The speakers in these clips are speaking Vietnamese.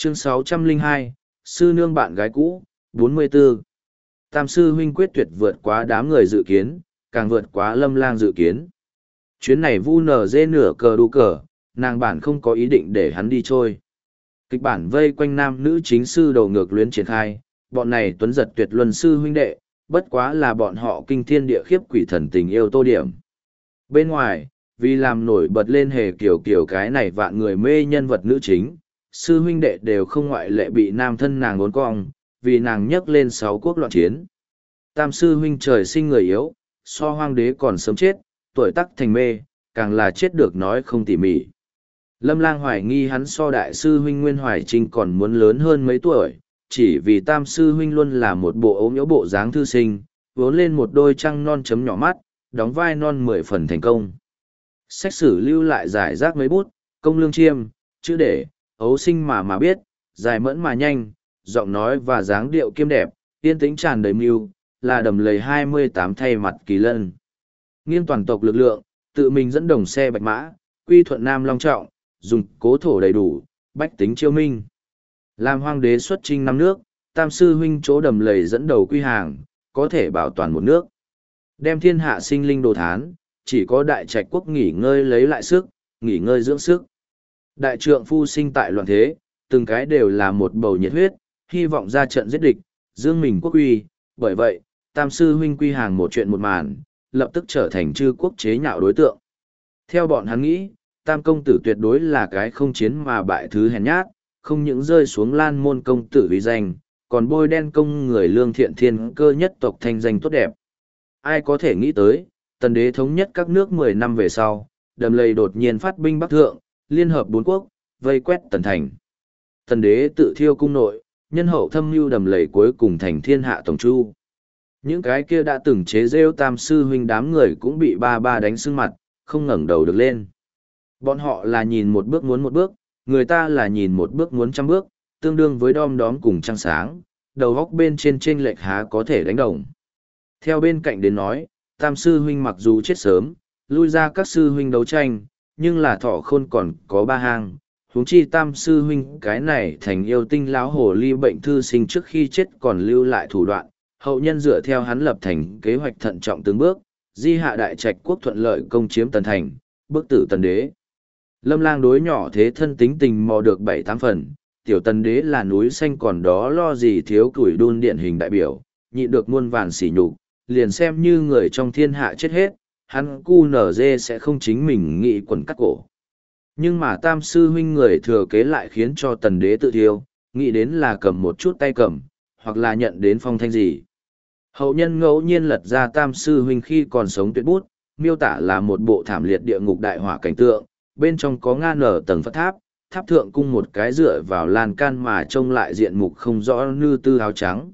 Chương 602, Sư Nương bạn gái cũ, 44. Tam sư huynh quyết tuyệt vượt quá đám người dự kiến, càng vượt quá Lâm Lang dự kiến. Chuyến này vu nở dê nửa cờ đu cờ, nàng bản không có ý định để hắn đi trôi. Kịch bản vây quanh nam nữ chính sư đầu ngược luyến triển khai, bọn này tuấn giật tuyệt luân sư huynh đệ, bất quá là bọn họ kinh thiên địa khiếp quỷ thần tình yêu tô điểm. Bên ngoài, vì làm nổi bật lên hề kiểu kiểu cái này vạn người mê nhân vật nữ chính, sư huynh đệ đều không ngoại lệ bị nam thân nàng ngốn cong, vì nàng nhấc lên 6 quốc loạn chiến. Tam sư huynh trời sinh người yếu, so hoang đế còn sớm chết, tuổi tắc thành mê, càng là chết được nói không tỉ mỉ. Lâm Lang hoài nghi hắn so đại sư huynh Nguyên Hoài Trinh còn muốn lớn hơn mấy tuổi, chỉ vì tam sư huynh luôn là một bộ ốm yếu bộ dáng thư sinh, vốn lên một đôi trăng non chấm nhỏ mắt, đóng vai non 10 phần thành công. Sách sử lưu lại giải rác mấy bút, công lương chiêm, chữ để, ấu sinh mà biết, dài mẫn mà nhanh, giọng nói và dáng điệu kiêm đẹp, yên tĩnh tràn đầy mưu, là đầm lầy 28 thay mặt kỳ lân. Nghiêng toàn tộc lực lượng, tự mình dẫn đồng xe bạch mã, quy thuận nam long trọng, dùng cố thổ đầy đủ, bách tính chiêu minh. Làm hoàng đế xuất chinh 5 nước, tam sư huynh chỗ đầm lầy dẫn đầu quy hàng, có thể bảo toàn một nước. Đem thiên hạ sinh linh đồ thán, chỉ có đại trạch quốc nghỉ ngơi lấy lại sức, nghỉ ngơi dưỡng sức. Đại trượng phu sinh tại loạn thế, từng cái đều là một bầu nhiệt huyết, hy vọng ra trận giết địch, dương mình quốc uy. Bởi vậy, tam sư huynh quy hàng một chuyện một màn, lập tức trở thành chư quốc chế nhạo đối tượng. Theo bọn hắn nghĩ, tam công tử tuyệt đối là cái không chiến mà bại thứ hèn nhát, không những rơi xuống lan môn công tử uy danh, còn bôi đen công người lương thiện thiên cơ nhất tộc thanh danh tốt đẹp. Ai có thể nghĩ tới, tần đế thống nhất các nước 10 năm về sau, đầm lầy đột nhiên phát binh bắc thượng, liên hợp 4 quốc, vây quét tần thành. Tần đế tự thiêu cung nội, nhân hậu thâm mưu đầm lầy cuối cùng thành thiên hạ tổng chu. Những cái kia đã từng chế rêu tam sư huynh đám người cũng bị ba đánh sưng mặt, không ngẩng đầu được lên. Bọn họ là nhìn một bước muốn một bước, người ta là nhìn một bước muốn trăm bước, tương đương với đom đóm cùng trăng sáng, đầu góc bên trên lệch há có thể đánh đồng. Theo bên cạnh đến nói, tam sư huynh mặc dù chết sớm, lui ra các sư huynh đấu tranh, nhưng là thọ khôn còn có 3 hang. Huống chi tam sư huynh cái này thành yêu tinh lão hồ ly bệnh thư sinh trước khi chết còn lưu lại thủ đoạn, hậu nhân dựa theo hắn lập thành kế hoạch thận trọng từng bước, di hạ đại trạch quốc thuận lợi công chiếm tần thành, bức tử tần đế. Lâm Lang đối nhỏ thế thân tính tình mò được 7-8 phần, tiểu tần đế là núi xanh còn đó lo gì thiếu củi đun điển hình đại biểu, nhịn được muôn vàn sỉ nhục, liền xem như người trong thiên hạ chết hết, hắn cu nở dê sẽ không chính mình nghĩ quần cắt cổ. Nhưng mà tam sư huynh người thừa kế lại khiến cho tần đế tự thiêu, nghĩ đến là cầm một chút tay cầm, hoặc là nhận đến phong thanh gì. Hậu nhân ngẫu nhiên lật ra tam sư huynh khi còn sống tuyệt bút, miêu tả là một bộ thảm liệt địa ngục đại hỏa cảnh tượng, bên trong có nga nở tầng Phật tháp, tháp thượng cung một cái dựa vào lan can mà trông lại diện mục không rõ nữ tư áo trắng.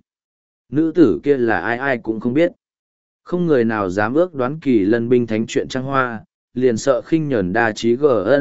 Nữ tử kia là ai ai cũng không biết. Không người nào dám ước đoán kỳ lân binh thánh chuyện trăng hoa, liền sợ khinh nhẫn đa trí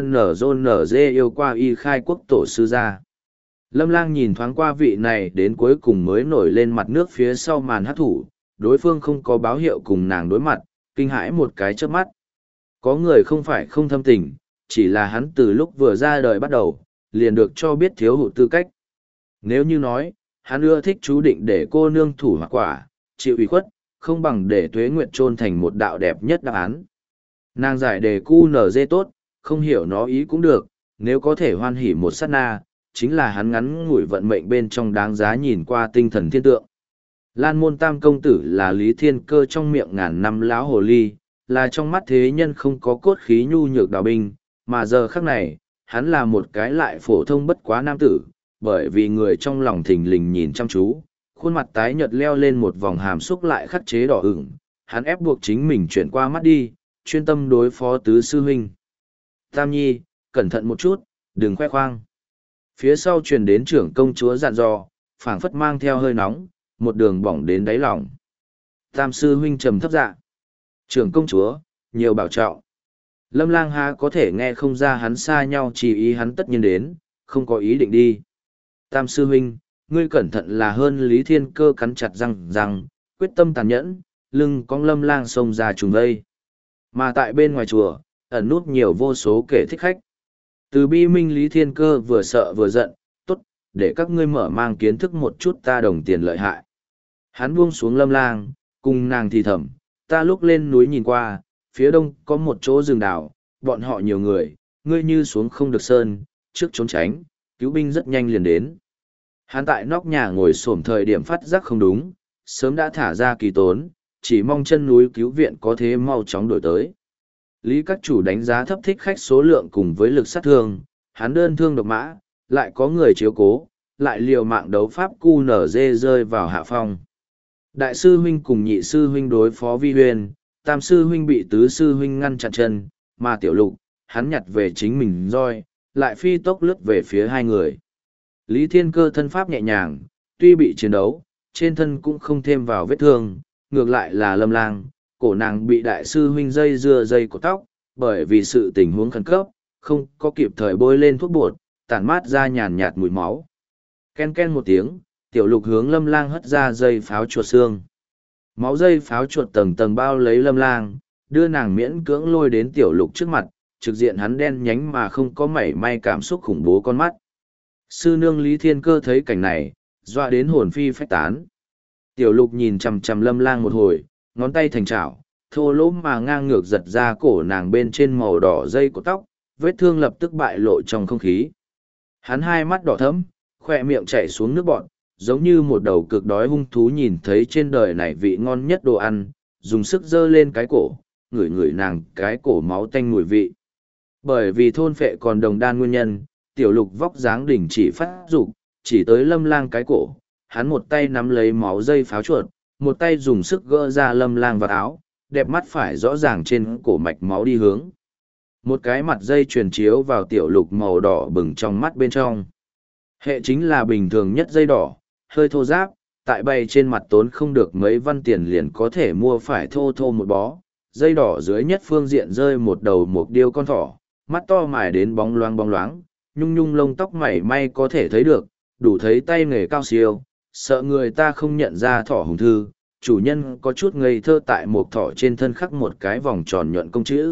GNZ yêu qua y khai quốc tổ sư gia. Lâm Lang nhìn thoáng qua vị này đến cuối cùng mới nổi lên mặt nước phía sau màn hát thủ, đối phương không có báo hiệu cùng nàng đối mặt, kinh hãi một cái chớp mắt. Có người không phải không thâm tình, chỉ là hắn từ lúc vừa ra đời bắt đầu, liền được cho biết thiếu hụt tư cách. Nếu như nói, hắn ưa thích chú định để cô nương thủ hoặc quả, chịu ủy khuất, không bằng để Tuế Nguyệt chôn thành một đạo đẹp nhất đáp án. Nàng giải đề QNZ tốt, không hiểu nó ý cũng được, nếu có thể hoan hỉ một sát na, chính là hắn ngắn ngủi vận mệnh bên trong đáng giá nhìn qua tinh thần thiên tượng. Lan môn tam công tử là Lý Thiên Cơ trong miệng ngàn năm lão hồ ly, là trong mắt thế nhân không có cốt khí nhu nhược đào binh, mà giờ khắc này, hắn là một cái lại phổ thông bất quá nam tử, bởi vì người trong lòng thình lình nhìn chăm chú, khuôn mặt tái nhợt leo lên một vòng hàm xúc lại khắc chế đỏ ửng, hắn ép buộc chính mình chuyển qua mắt đi, chuyên tâm đối phó tứ sư huynh. Tam nhi, cẩn thận một chút, đừng khoe khoang. Phía sau truyền đến trưởng công chúa dặn dò, phảng phất mang theo hơi nóng, một đường bỏng đến đáy lòng. Tam sư huynh trầm thấp dạ. Trưởng công chúa, nhiều bảo trọng. Lâm Lang há có thể nghe không ra hắn xa nhau, chỉ ý hắn tất nhiên đến, không có ý định đi. Tam sư huynh, ngươi cẩn thận là hơn. Lý Thiên Cơ cắn chặt răng, quyết tâm tàn nhẫn, lưng cong Lâm Lang xông ra trùng vây. Mà tại bên ngoài chùa, ẩn nút nhiều vô số kẻ thích khách. Từ bi minh Lý Thiên Cơ vừa sợ vừa giận, tốt, để các ngươi mở mang kiến thức một chút ta đồng tiền lợi hại. Hắn buông xuống Lâm Lang, cùng nàng thì thầm, ta lúc lên núi nhìn qua, phía đông có một chỗ rừng đảo, bọn họ nhiều người, ngươi như xuống không được sơn, trước trốn tránh, cứu binh rất nhanh liền đến. Hắn tại nóc nhà ngồi xổm thời điểm phát giác không đúng, sớm đã thả ra kỳ tốn, chỉ mong chân núi cứu viện có thế mau chóng đổi tới. Lý các chủ đánh giá thấp thích khách số lượng cùng với lực sát thương, hắn đơn thương độc mã, lại có người chiếu cố, lại liều mạng đấu pháp cu nở dê rơi vào hạ phong. Đại sư huynh cùng nhị sư huynh đối phó vi huyền, tam sư huynh bị tứ sư huynh ngăn chặn chân, mà tiểu lục, hắn nhặt về chính mình roi, lại phi tốc lướt về phía hai người. Lý Thiên Cơ thân pháp nhẹ nhàng, tuy bị chiến đấu, trên thân cũng không thêm vào vết thương, ngược lại là Lâm Lang, cổ nàng bị đại sư huynh dây của tóc, bởi vì sự tình huống khẩn cấp, không có kịp thời bôi lên thuốc bột, tản mát ra nhàn nhạt mùi máu. Ken ken một tiếng, tiểu lục hướng Lâm Lang hất ra dây pháo chuột xương. Máu dây pháo chuột tầng tầng bao lấy Lâm Lang, đưa nàng miễn cưỡng lôi đến tiểu lục trước mặt, trực diện hắn đen nhánh mà không có mảy may cảm xúc khủng bố con mắt. Sư nương Lý Thiên Cơ thấy cảnh này, dọa đến hồn phi phách tán. Tiểu lục nhìn chằm chằm Lâm Lang một hồi, ngón tay thành chảo, thô lỗ mà ngang ngược giật ra cổ nàng bên trên màu đỏ dây của tóc, vết thương lập tức bại lộ trong không khí. Hắn hai mắt đỏ thẫm, khoe miệng chảy xuống nước bọt, giống như một đầu cực đói hung thú nhìn thấy trên đời này vị ngon nhất đồ ăn, dùng sức giơ lên cái cổ, ngửi ngửi nàng cái cổ máu tanh mùi vị. Bởi vì thôn phệ còn đồng đan nguyên nhân, tiểu lục vóc dáng đỉnh chỉ phát dục, chỉ tới Lâm Lang cái cổ, hắn một tay nắm lấy máu dây pháo chuột, một tay dùng sức gỡ ra Lâm Lang vào áo, đẹp mắt phải rõ ràng trên cổ mạch máu đi hướng. Một cái mặt dây truyền chiếu vào tiểu lục màu đỏ bừng trong mắt bên trong. Hệ chính là bình thường nhất dây đỏ, hơi thô ráp, tại bay trên mặt tốn không được mấy văn tiền liền có thể mua phải thô thô một bó. Dây đỏ dưới nhất phương diện rơi một đầu một điêu con thỏ, mắt to mài đến bóng loáng, nhung nhung lông tóc mảy may có thể thấy được, đủ thấy tay nghề cao siêu, sợ người ta không nhận ra thỏ hùng thư, chủ nhân có chút ngây thơ tại một thỏ trên thân khắc một cái vòng tròn nhuận công chữ.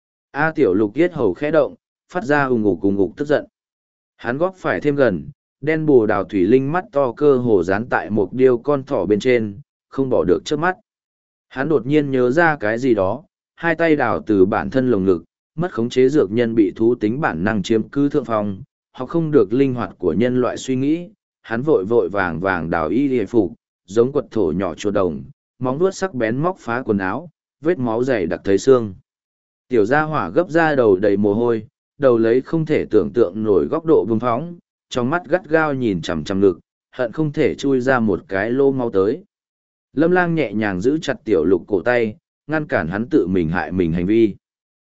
A tiểu lục yết hầu khẽ động, phát ra ùng ục tức giận. Hắn góp phải thêm gần, đen bù đào thủy linh mắt to cơ hồ dán tại một điêu con thỏ bên trên, không bỏ được trước mắt. Hắn đột nhiên nhớ ra cái gì đó, hai tay đào từ bản thân lồng ngực, mất khống chế dược nhân bị thú tính bản năng chiếm cứ thượng phong, họ không được linh hoạt của nhân loại suy nghĩ, hắn vội vàng đào y hề phục, giống quật thổ nhỏ chuột đồng, móng vuốt sắc bén móc phá quần áo, vết máu dày đặc thấy xương. Tiểu gia hỏa gấp ra đầu đầy mồ hôi, đầu lấy không thể tưởng tượng nổi góc độ bùng phóng, trong mắt gắt gao nhìn chằm chằm ngực, hận không thể chui ra một cái lô máu tới. Lâm Lang nhẹ nhàng giữ chặt tiểu lục cổ tay, ngăn cản hắn tự mình hại mình hành vi.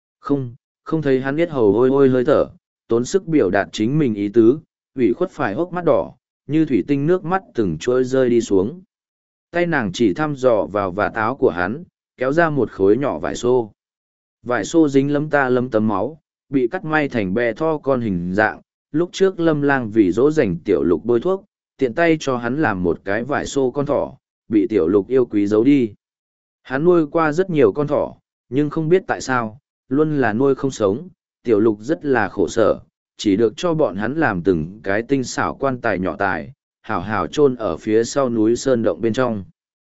Không thấy hắn biết hầu hôi hơi thở, tốn sức biểu đạt chính mình ý tứ, ủy khuất phải hốc mắt đỏ, như thủy tinh nước mắt từng trôi rơi đi xuống. Tay nàng chỉ thăm dò vào vạt áo của hắn, kéo ra một khối nhỏ vải xô. Vải xô dính lấm tấm máu, bị cắt may thành be tho con hình dạng. Lúc trước Lâm Lang vì dỗ dành tiểu lục bôi thuốc, tiện tay cho hắn làm một cái vải xô con thỏ, bị tiểu lục yêu quý giấu đi. Hắn nuôi qua rất nhiều con thỏ, nhưng không biết tại sao, luôn là nuôi không sống, tiểu lục rất là khổ sở, chỉ được cho bọn hắn làm từng cái tinh xảo quan tài nhỏ tài, hảo hảo chôn ở phía sau núi sơn động bên trong.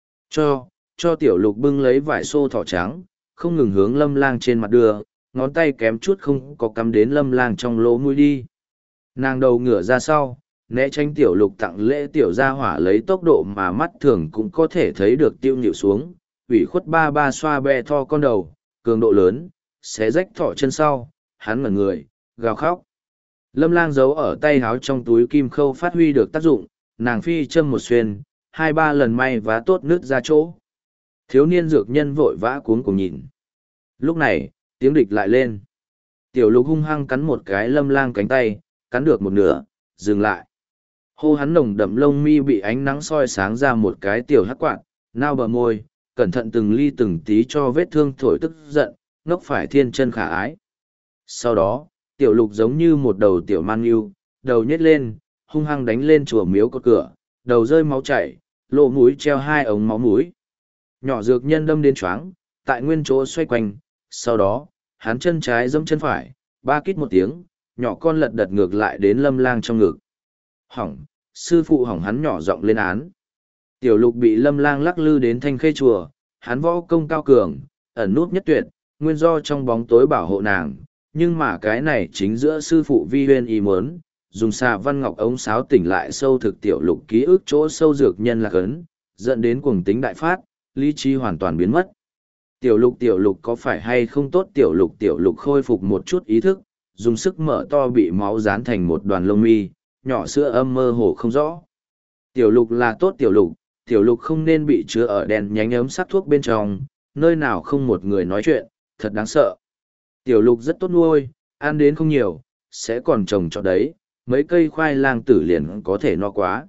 Cho tiểu lục bưng lấy vải xô thỏ trắng, không ngừng hướng Lâm Lang trên mặt đưa, ngón tay kém chút không có cắm đến Lâm Lang trong lỗ mũi đi. Nàng đầu ngửa ra sau, né tránh tiểu lục tặng lễ tiểu gia hỏa lấy tốc độ mà mắt thường cũng có thể thấy được tiêu nhịu xuống, ủy khuất ba xoa be tho con đầu, cường độ lớn, xé rách thỏ chân sau, hắn ngẩn người, gào khóc. Lâm Lang giấu ở tay háo trong túi kim khâu phát huy được tác dụng, nàng phi châm một xuyên, 2-3 lần may vá tốt nước ra chỗ. Thiếu niên dược nhân vội vã cuống cùng nhìn. Lúc này, tiếng địch lại lên. Tiểu lục hung hăng cắn một cái Lâm Lang cánh tay, cắn được một nửa, dừng lại. Hô hắn nồng đậm lông mi bị ánh nắng soi sáng ra một cái tiểu hắc quạt, nao bờ môi, cẩn thận từng ly từng tí cho vết thương thổi tức giận, ngốc phải thiên chân khả ái. Sau đó, tiểu lục giống như một đầu tiểu man yêu, đầu nhét lên, hung hăng đánh lên chùa miếu cột cửa, đầu rơi máu chảy, lỗ mũi treo 2 ống máu mũi. Nhỏ dược nhân đâm đến choáng, tại nguyên chỗ xoay quanh, sau đó, hắn chân trái giẫm chân phải, ba kít một tiếng, nhỏ con lật đật ngược lại đến Lâm Lang trong ngực. Hỏng, sư phụ hỏng, hắn nhỏ giọng lên án. Tiểu lục bị Lâm Lang lắc lư đến Thanh Khê chùa, hắn võ công cao cường, ẩn nút nhất tuyệt, nguyên do trong bóng tối bảo hộ nàng, nhưng mà cái này chính giữa sư phụ Vi Huyên ý muốn, dùng xà văn ngọc ống sáo tỉnh lại sâu thực tiểu lục ký ức chỗ sâu dược nhân lạc ấn, dẫn đến cuồng tính đại phát, lý trí hoàn toàn biến mất. Tiểu lục có phải hay không tốt, tiểu lục khôi phục một chút ý thức, dùng sức mở to bị máu dán thành một đoàn lông mi, nhỏ sữa âm mơ hồ không rõ. Tiểu lục là tốt, tiểu lục không nên bị chứa ở đèn nhánh ấm sắc thuốc bên trong, nơi nào không một người nói chuyện, thật đáng sợ. Tiểu lục rất tốt nuôi, ăn đến không nhiều, sẽ còn trồng cho đấy, mấy cây khoai lang tử liền có thể no quá.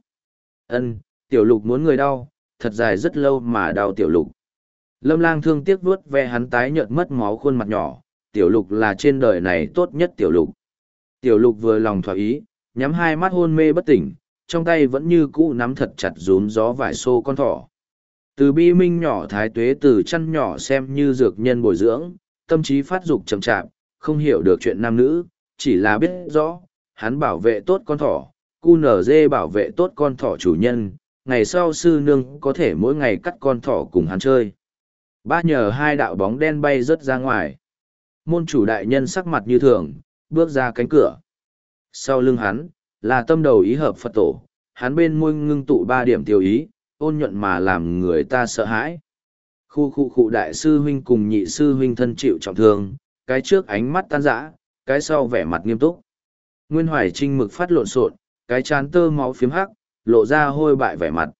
Tiểu lục muốn người đau, thật dài rất lâu mà đau tiểu lục. Lâm Lang thương tiếc vuốt ve hắn tái nhợt mất máu khuôn mặt nhỏ, tiểu lục là trên đời này tốt nhất tiểu lục. Tiểu lục vừa lòng thỏa ý, nhắm hai mắt hôn mê bất tỉnh, trong tay vẫn như cũ nắm thật chặt rúm gió vải xô con thỏ. Từ bi minh nhỏ thái tuế từ chăn nhỏ xem như dược nhân bồi dưỡng, tâm trí phát dục chậm chạp, không hiểu được chuyện nam nữ, chỉ là biết rõ, hắn bảo vệ tốt con thỏ, QNZ bảo vệ tốt con thỏ chủ nhân, ngày sau sư nương có thể mỗi ngày cắt con thỏ cùng hắn chơi. Ba nhờ hai đạo bóng đen bay rớt ra ngoài. Môn chủ đại nhân sắc mặt như thường, bước ra cánh cửa. Sau lưng hắn, là tâm đầu ý hợp Phật tổ, hắn bên môi ngưng tụ 3 điểm tiêu ý, ôn nhuận mà làm người ta sợ hãi. Khu đại sư huynh cùng nhị sư huynh thân chịu trọng thương, cái trước ánh mắt tan rã, cái sau vẻ mặt nghiêm túc. Nguyên Hoài Trinh mực phát lộn xộn, cái chán tơ máu phiếm hắc, lộ ra hôi bại vẻ mặt.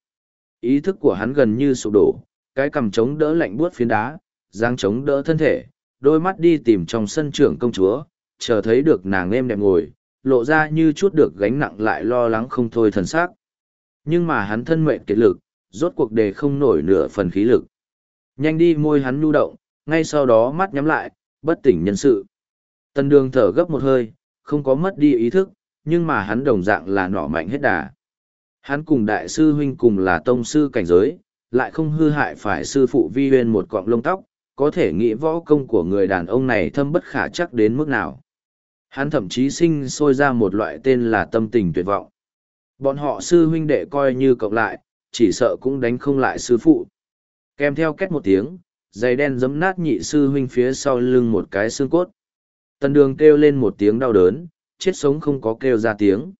Ý thức của hắn gần như sụp đổ, cái cằm chống đỡ lạnh buốt phiến đá, giang chống đỡ thân thể, đôi mắt đi tìm trong sân trưởng công chúa, chờ thấy được nàng êm đẹp ngồi, lộ ra như chút được gánh nặng lại lo lắng không thôi thần sắc. Nhưng mà hắn thân mệnh kiệt lực, rốt cuộc đề không nổi nửa phần khí lực. Nhanh đi, môi hắn nhu động, ngay sau đó mắt nhắm lại, bất tỉnh nhân sự. Tần Đường thở gấp một hơi, không có mất đi ý thức, nhưng mà hắn đồng dạng là nỏ mạnh hết đà. Hắn cùng đại sư huynh cùng là tông sư cảnh giới, lại không hư hại phải sư phụ Vi Huyên một cọng lông tóc, có thể nghĩ võ công của người đàn ông này thâm bất khả chắc đến mức nào. Hắn thậm chí sinh sôi ra một loại tên là tâm tình tuyệt vọng. Bọn họ sư huynh đệ coi như cộng lại, chỉ sợ cũng đánh không lại sư phụ. Kèm theo két một tiếng, giày đen giấm nát nhị sư huynh phía sau lưng một cái xương cốt. Tần Đường kêu lên một tiếng đau đớn, chết sống không có kêu ra tiếng.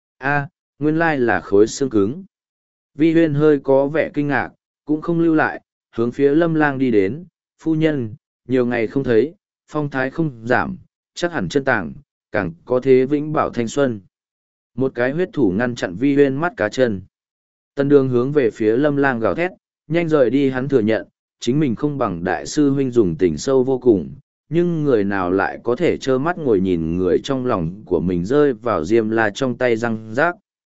A, nguyên lai là khối xương cứng. Vi Huyên hơi có vẻ kinh ngạc, cũng không lưu lại, hướng phía Lâm Lang đi đến. Phu nhân, nhiều ngày không thấy, phong thái không giảm, chắc hẳn chân tàng, càng có thế vĩnh bảo thanh xuân. Một cái huyết thủ ngăn chặn Vi Huyên mắt cá chân. Tần Đường hướng về phía Lâm Lang gào thét, nhanh rời đi. Hắn thừa nhận, chính mình không bằng đại sư huynh dùng tình sâu vô cùng, nhưng người nào lại có thể trơ mắt ngồi nhìn người trong lòng của mình rơi vào diêm la trong tay răng rác.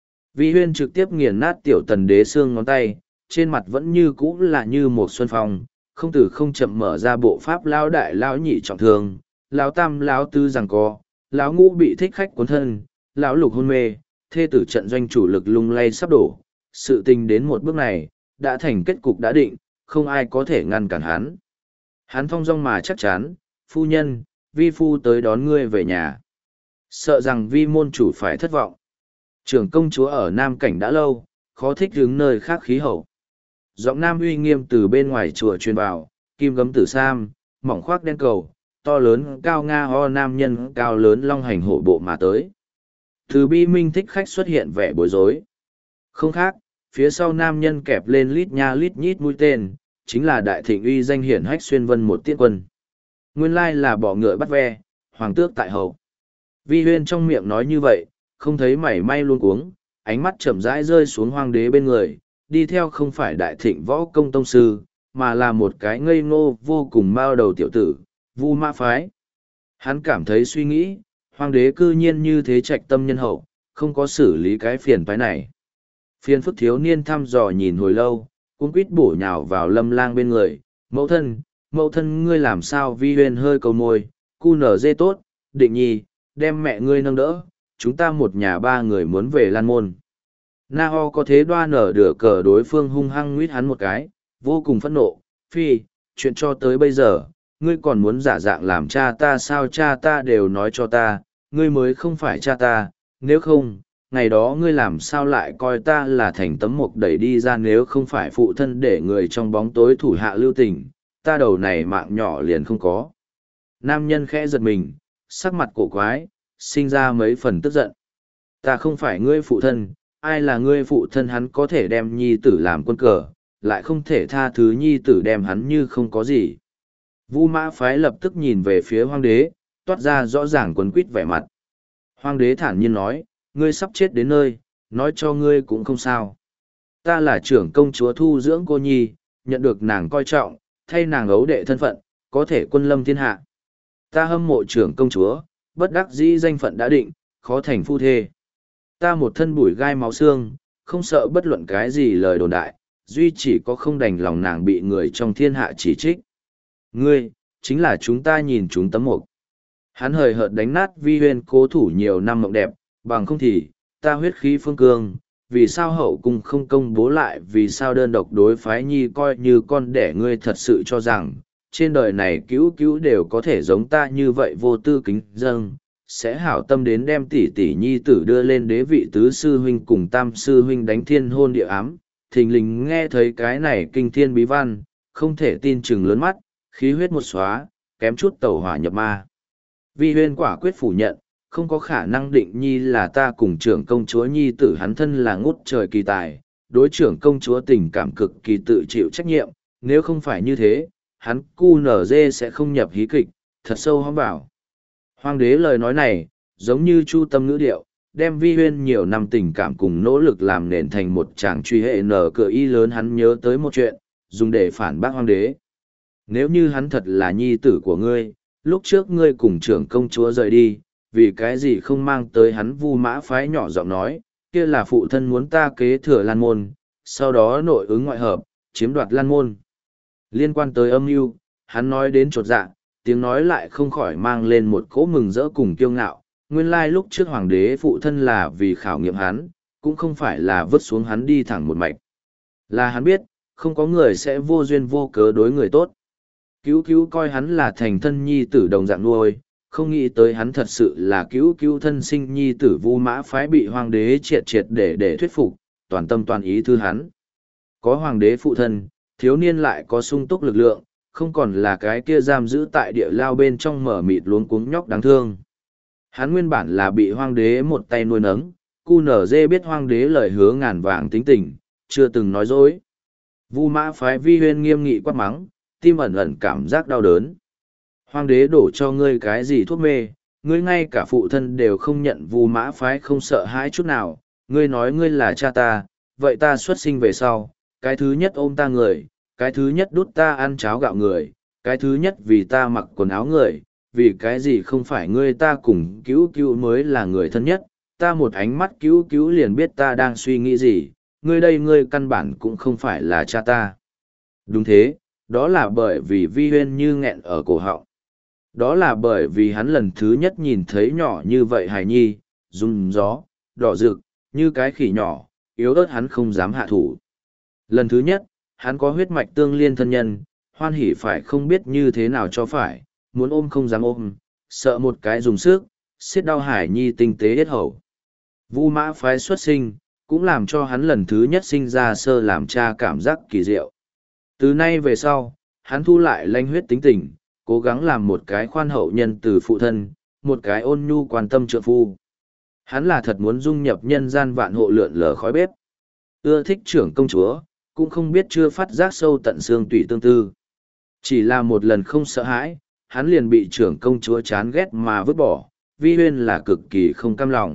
Vi Huyên trực tiếp nghiền nát tiểu Tần đế xương ngón tay, trên mặt vẫn như cũ là như một xuân phong, không từ không chậm mở ra bộ pháp lão đại lão nhị trọng thương, lão tam lão tư giằng co, lão ngũ bị thích khách cuốn thân, lão lục hôn mê, thê tử trận doanh chủ lực lung lay sắp đổ. Sự tình đến một bước này, đã thành kết cục đã định, không ai có thể ngăn cản hắn. Hắn thong dong mà chắc chắn, phu nhân, vi phu tới đón ngươi về nhà. Sợ rằng vi môn chủ phải thất vọng. Trưởng công chúa ở Nam Cảnh đã lâu, khó thích đứng nơi khác khí hậu. Giọng nam uy nghiêm từ bên ngoài chùa truyền vào, kim gấm tử sam, mỏng khoác đen cầu, to lớn cao nga ho nam nhân cao lớn long hành hổ bộ mà tới. Từ bi minh thích khách xuất hiện vẻ bối rối. Không khác, phía sau nam nhân kẹp lên lít nha lít nhít mũi tên, chính là đại thịnh uy danh hiển hách xuyên vân một tiết quân. Nguyên lai là bỏ ngựa bắt ve, hoàng tước tại hậu. Vi Huyên trong miệng nói như vậy, không thấy mảy may luôn cuống, ánh mắt chậm rãi rơi xuống hoàng đế bên người, đi theo không phải đại thịnh võ công tông sư, mà là một cái ngây ngô vô cùng mao đầu tiểu tử, Vu Mã Phái. Hắn cảm thấy suy nghĩ, hoàng đế cư nhiên như thế trạch tâm nhân hậu, không có xử lý cái phiền phái này. Phiền phức thiếu niên thăm dò nhìn hồi lâu, cuống quýt bổ nhào vào Lâm Lang bên người, mẫu thân ngươi làm sao? Vi Huyên hơi cầu môi, cu nở dê tốt, định nhi, đem mẹ ngươi nâng đỡ, chúng ta một nhà 3 người muốn về Lan Môn. Na Ho có thế đoan nở đửa cờ đối phương hung hăng nguyết hắn một cái, vô cùng phẫn nộ, phi, chuyện cho tới bây giờ, ngươi còn muốn giả dạng làm cha ta sao? Cha ta đều nói cho ta, ngươi mới không phải cha ta, nếu không, ngày đó ngươi làm sao lại coi ta là thành tấm mộc đẩy đi ra, nếu không phải phụ thân để người trong bóng tối thủ hạ lưu tình, ta đầu này mạng nhỏ liền không có. Nam nhân khẽ giật mình, sắc mặt cổ quái, sinh ra mấy phần tức giận. Ta không phải ngươi phụ thân, ai là ngươi phụ thân? Hắn có thể đem nhi tử làm quân cờ, lại không thể tha thứ nhi tử đem hắn như không có gì. Vu Mã Phái lập tức nhìn về phía Hoàng đế, toát ra rõ ràng quấn quýt vẻ mặt. Hoàng đế thản nhiên nói, ngươi sắp chết đến nơi, nói cho ngươi cũng không sao. Ta là trưởng công chúa thu dưỡng cô nhi, nhận được nàng coi trọng, thay nàng ấu đệ thân phận, có thể quân lâm thiên hạ. Ta hâm mộ trưởng công chúa, bất đắc dĩ danh phận đã định, khó thành phu thê. Ta một thân bụi gai máu xương, không sợ bất luận cái gì lời đồn đại, duy chỉ có không đành lòng nàng bị người trong thiên hạ chỉ trích. Ngươi, chính là chúng ta nhìn chúng tấm mục. Hắn hời hợt đánh nát Vi Huyên cố thủ nhiều năm mộng đẹp, bằng không thì, ta huyết khí phương cương, vì sao hậu cung không công bố lại, vì sao đơn độc đối phái nhi coi như con đẻ. Ngươi thật sự cho rằng, trên đời này cứu cứu đều có thể giống ta như vậy vô tư kính dâng, sẽ hảo tâm đến đem tỷ tỷ nhi tử đưa lên đế vị tứ sư huynh cùng tam sư huynh đánh thiên hôn địa ám. Thình lình nghe thấy cái này kinh thiên bí văn, không thể tin chừng lớn mắt, khí huyết một xóa, kém chút tẩu hỏa nhập ma. Vi Huyên quả quyết phủ nhận, không có khả năng. Định nhi là ta cùng trưởng công chúa nhi tử, hắn thân là ngút trời kỳ tài, đối trưởng công chúa tình cảm cực kỳ tự chịu trách nhiệm, nếu không phải như thế, hắn QNZ sẽ không nhập hí kịch, thật sâu hóm bảo. Hoàng đế lời nói này, giống như chu tâm ngữ điệu, đem Vi Huyên nhiều năm tình cảm cùng nỗ lực làm nền thành một chàng truy hệ nở cửa y lớn. Hắn nhớ tới một chuyện, dùng để phản bác Hoàng đế. Nếu như hắn thật là nhi tử của ngươi, lúc trước ngươi cùng trưởng công chúa rời đi, vì cái gì không mang tới hắn? Vu Mã Phái nhỏ giọng nói, kia là phụ thân muốn ta kế thừa Lan Môn, sau đó nội ứng ngoại hợp, chiếm đoạt Lan Môn. Liên quan tới âm mưu, hắn nói đến chột dạ, tiếng nói lại không khỏi mang lên một cỗ mừng rỡ cùng kiêu ngạo. Nguyên lai lúc trước hoàng đế phụ thân là vì khảo nghiệm hắn, cũng không phải là vứt xuống hắn đi thẳng một mạch. Là hắn biết, không có người sẽ vô duyên vô cớ đối người tốt. Cứu cứu coi hắn là thành thân nhi tử đồng dạng nuôi, không nghĩ tới hắn thật sự là cứu cứu thân sinh nhi tử. Vu Mã Phái bị hoàng đế triệt triệt để thuyết phục, toàn tâm toàn ý thư hắn. Có hoàng đế phụ thân, thiếu niên lại có sung túc lực lượng, không còn là cái kia giam giữ tại địa lao bên trong mở mịt luống cuống nhóc đáng thương. Hắn nguyên bản là bị hoàng đế một tay nuôi nấng, QNZ biết hoàng đế lời hứa ngàn vàng tính tình, chưa từng nói dối. Vu Mã Phái Vi Huyên nghiêm nghị quát mắng, tim ẩn ẩn cảm giác đau đớn. Hoàng đế đổ cho ngươi cái gì thuốc mê, ngươi ngay cả phụ thân đều không nhận. Vu Mã Phái không sợ hãi chút nào, ngươi nói ngươi là cha ta, vậy ta xuất sinh về sau, cái thứ nhất ôm ta người, cái thứ nhất đút ta ăn cháo gạo người, cái thứ nhất vì ta mặc quần áo người, vì cái gì không phải ngươi? Ta cùng cứu cứu mới là người thân nhất, ta một ánh mắt cứu cứu liền biết ta đang suy nghĩ gì, ngươi đây ngươi căn bản cũng không phải là cha ta. Đúng thế, đó là bởi vì Vi Huyên như nghẹn ở cổ họng. Đó là bởi vì hắn lần thứ nhất nhìn thấy nhỏ như vậy hài nhi, rung gió, đỏ rực, như cái khỉ nhỏ, yếu ớt hắn không dám hạ thủ. Lần thứ nhất, hắn có huyết mạch tương liên thân nhân, hoan hỉ phải không biết như thế nào cho phải, muốn ôm không dám ôm, sợ một cái dùng sức, xiết đau hải nhi tinh tế hết hầu. Vu Mã Phái xuất sinh, cũng làm cho hắn lần thứ nhất sinh ra sơ làm cha cảm giác kỳ diệu. Từ nay về sau, hắn thu lại lanh huyết tính tình, cố gắng làm một cái khoan hậu nhân từ phụ thân, một cái ôn nhu quan tâm trượng phu. Hắn là thật muốn dung nhập nhân gian vạn hộ lượn lờ khói bếp. Ưa thích trưởng công chúa, cũng không biết chưa phát giác sâu tận xương tủy tương tư. Chỉ là một lần không sợ hãi, hắn liền bị trưởng công chúa chán ghét mà vứt bỏ. Vi Huyên là cực kỳ không cam lòng.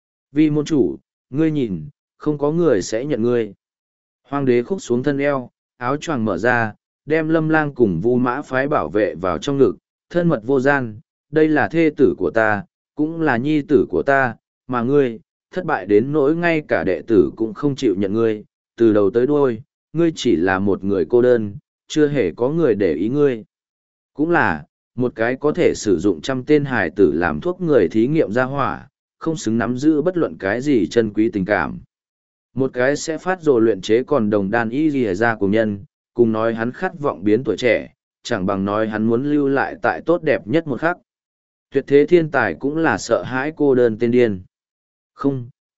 Vi môn chủ, ngươi nhìn, không có người sẽ nhận ngươi. Hoàng đế khúc xuống thân eo, áo choàng mở ra, đem Lâm Lang cùng Vu Mã Phái bảo vệ vào trong ngực, thân mật vô gian. Đây là thê tử của ta, cũng là nhi tử của ta, mà ngươi, thất bại đến nỗi ngay cả đệ tử cũng không chịu nhận ngươi, từ đầu tới đuôi, ngươi chỉ là một người cô đơn, chưa hề có người để ý ngươi. Cũng là, một cái có thể sử dụng trăm tên hài tử làm thuốc người thí nghiệm ra hỏa, không xứng nắm giữ bất luận cái gì chân quý tình cảm. Một cái sẽ phát rồ luyện chế còn đồng đan y rìa ra của nhân, cùng nói hắn khát vọng biến tuổi trẻ, chẳng bằng nói hắn muốn lưu lại tại tốt đẹp nhất một khắc. Tuyệt thế thiên tài cũng là sợ hãi cô đơn tên điên. Không,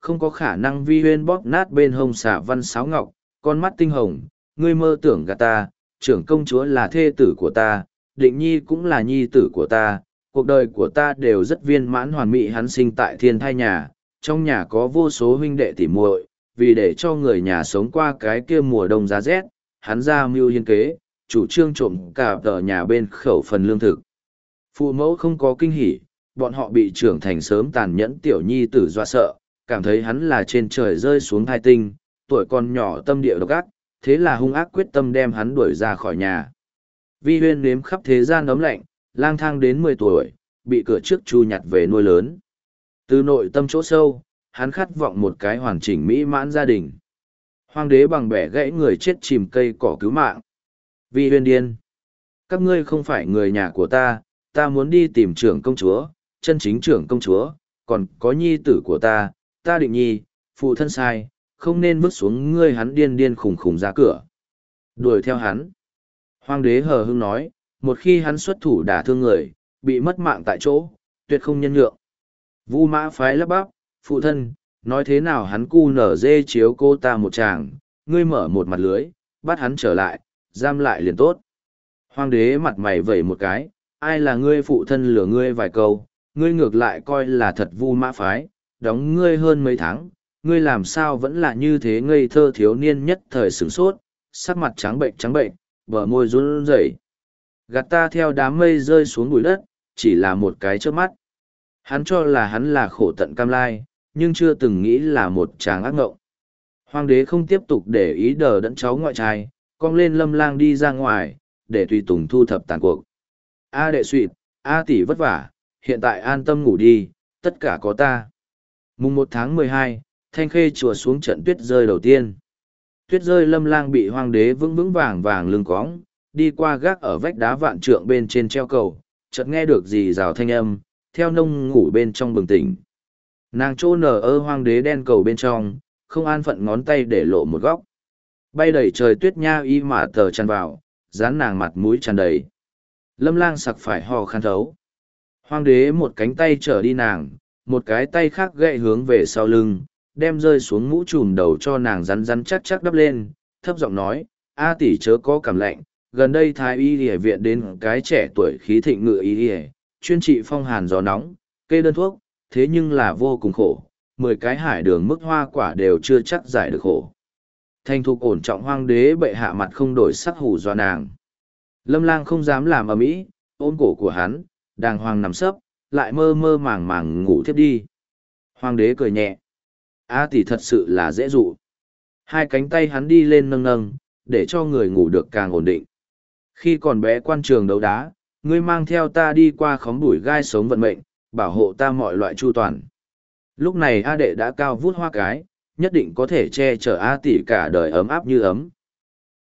không có khả năng Vi Huyên bóp nát bên hông xà văn sáo ngọc, con mắt tinh hồng, ngươi mơ tưởng gạt ta, trưởng công chúa là thê tử của ta, định nhi cũng là nhi tử của ta, cuộc đời của ta đều rất viên mãn hoàn mỹ. Hắn sinh tại thiên thai nhà, trong nhà có vô số huynh đệ tỉ muội, vì để cho người nhà sống qua cái kia mùa đông giá rét, hắn ra mưu hiên kế, chủ trương trộm cả tờ nhà bên khẩu phần lương thực. Phụ mẫu không có kinh hỉ, bọn họ bị trưởng thành sớm tàn nhẫn tiểu nhi tử dọa sợ, cảm thấy hắn là trên trời rơi xuống thai tinh, tuổi còn nhỏ tâm địa độc ác, thế là hung ác quyết tâm đem hắn đuổi ra khỏi nhà. Vi Huyên nếm khắp thế gian ấm lạnh, lang thang đến 10 tuổi, bị cửa trước Chu nhặt về nuôi lớn. Từ nội tâm chỗ sâu, hắn khát vọng một cái hoàn chỉnh mỹ mãn gia đình. Hoàng đế bằng bẻ gãy người chết chìm cây cỏ cứu mạng. Vi Huyên điên. Các ngươi không phải người nhà của ta, ta muốn đi tìm trưởng công chúa, chân chính trưởng công chúa, còn có nhi tử của ta, ta định nhi, phụ thân sai, không nên bước xuống ngươi. Hắn điên điên khủng khủng ra cửa. Đuổi theo hắn. Hoàng đế hờ hững nói, một khi hắn xuất thủ đả thương người, bị mất mạng tại chỗ, tuyệt không nhân nhượng. Vu Mã Phái lắp bắp, phụ thân, nói thế nào hắn cu nở dê chiếu cô ta một chàng, ngươi mở một mặt lưới, bắt hắn trở lại, giam lại liền tốt. Hoàng đế mặt mày vẩy một cái, ai là ngươi phụ thân lừa ngươi vài câu, ngươi ngược lại coi là thật Vu Mã Phái, đóng ngươi hơn mấy tháng, ngươi làm sao vẫn là như thế ngây thơ thiếu niên nhất thời sửng sốt, sắc mặt trắng bệnh, bờ môi run rẩy. Gạt ta theo đám mây rơi xuống bụi đất, chỉ là một cái chớp mắt. Hắn cho là hắn là khổ tận cam lai, nhưng chưa từng nghĩ là một tràng ác ngộng. Hoàng đế không tiếp tục để ý đờ đẫn cháu ngoại trai, cong lên Lâm Lang đi ra ngoài, để tùy tùng thu thập tàn cuộc. A đệ suyệt, A tỷ vất vả, hiện tại an tâm ngủ đi, tất cả có ta. Mùng 1 tháng 12, Thanh Khê chùa xuống trận tuyết rơi đầu tiên. Tuyết rơi, Lâm Lang bị Hoàng đế vững vững vàng vàng lưng cõng, đi qua gác ở vách đá vạn trượng bên trên treo cầu, chợt nghe được rì rào thanh âm, theo nông ngủ bên trong bừng tỉnh. Nàng trô nở ơ Hoàng đế đen cầu bên trong, không an phận ngón tay để lộ một góc. Bay đầy trời tuyết nha y mà tờ tràn vào, dán nàng mặt mũi tràn đầy. Lâm Lang sặc phải ho khan thấu. Hoàng đế một cánh tay trở đi nàng, một cái tay khác gậy hướng về sau lưng, đem rơi xuống mũ trùm đầu cho nàng rắn rắn chắc chắc đắp lên, thấp giọng nói, A tỷ chớ có cảm lạnh, gần đây thái y y viện đến cái trẻ tuổi khí thịnh ngự y y, chuyên trị phong hàn gió nóng, kê đơn thuốc, thế nhưng là vô cùng khổ, 10 cái hải đường mức hoa quả đều chưa chắc giải được khổ. Thành thục ổn trọng Hoàng đế bệ hạ mặt không đổi sắc hù dọa nàng. Lâm Lang không dám làm ầm ĩ, ôm cổ của hắn, đàng hoàng nằm sấp, lại mơ mơ màng màng ngủ thiếp đi. Hoàng đế cười nhẹ. A tỷ thật sự là dễ dụ. Hai cánh tay hắn đi lên nâng nâng, để cho người ngủ được càng ổn định. Khi còn bé quan trường đấu đá, ngươi mang theo ta đi qua khóm bụi gai sống vận mệnh, bảo hộ ta mọi loại chu toàn. Lúc này A đệ đã cao vút hoa cái, nhất định có thể che chở A tỷ cả đời ấm áp như ấm,